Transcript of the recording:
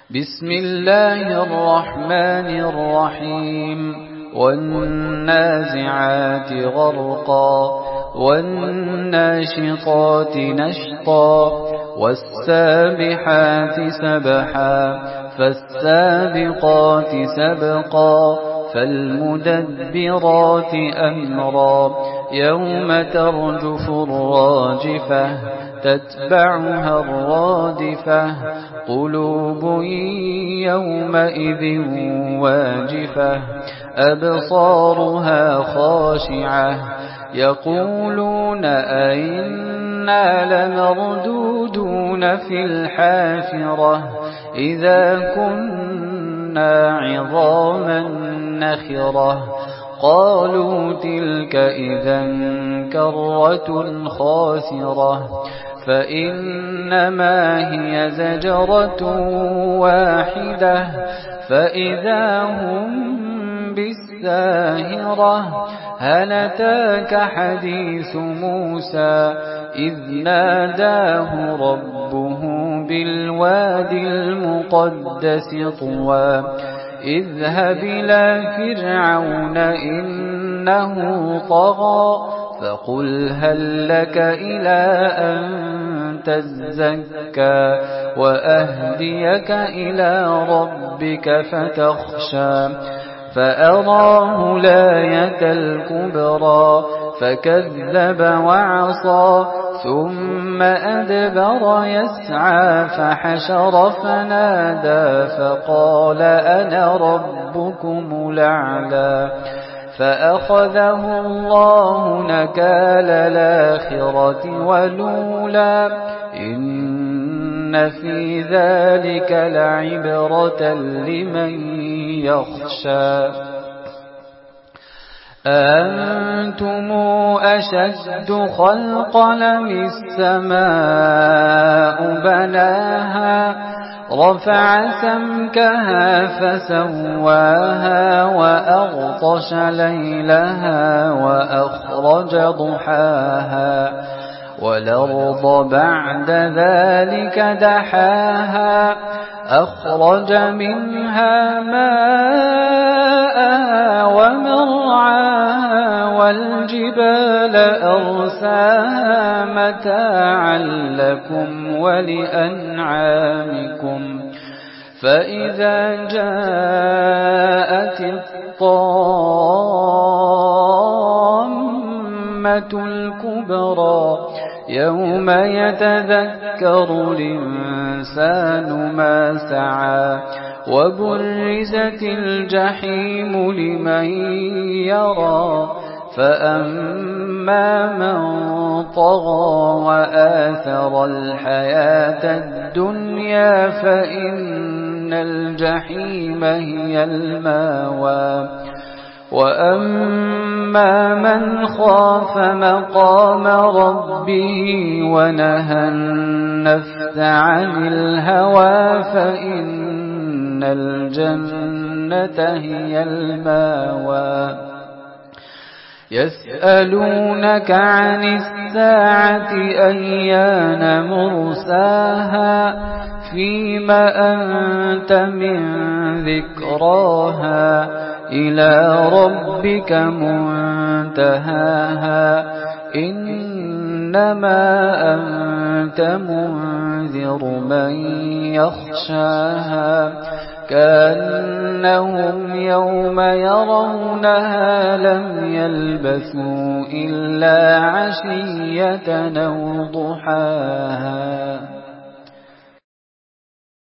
بسم الله الرحمن الرحيم والنازعات غرقا والناشطات نشطا والسابحات سبحا فالسابقات سبقا فالمدبرات أمرا يوم ترجف الراجفة تتبعها الرادفة قلوب يومئذ واجفة أبصارها خاشعة يقولون أئنا لمردودون في الحافرة إذا كنا عظاما نخرة قالوا تلك إذا كرة خاسرة فإنما هي زجرة واحدة فإذا هم بالساهرة هل أتاك حديث موسى إذ ناداه ربه بالوادي المقدس طوى اذهب إلى فرعون إنه طغى فقل هل لك إلى أن تزكى وأهديك إلى ربك فتخشى فأراه الآية الكبرى فكذب وعصى ثم أدبر يسعى فحشر فنادى فقال أنا ربكم الأعلى فأخذه الله نكال الآخرة والأولى إن في ذلك لعبرة لمن يخشى أأنتم أشد خلقا أم السماء بناها رفع سمكها فسواها وأغطش ليلها وأخرج ضحاها والأرض بعد ذلك دحاها أخرج منها ماءها ومرعاها والجبال أرساها متاعا لكم ولأنعامكم فإذا جاءت الطامة الكبرى يوم يتذكر الإنسان ما سعى وبرزت الجحيم لمن يرى فأما من طغى وآثر الحياة الدنيا فإن الجحيم هي المأوى وأما من خاف مقام ربه ونهى النفس عن الهوى فإن الجنة هي المأوى يسألونك عن الساعة أيان مرساها فيما أنت من ذكراها إلى ربك منتهاها إنما أنت منذر من يخشاها كأنهم يوم يرونها لم يلبثوا إلا عشية أو ضحاها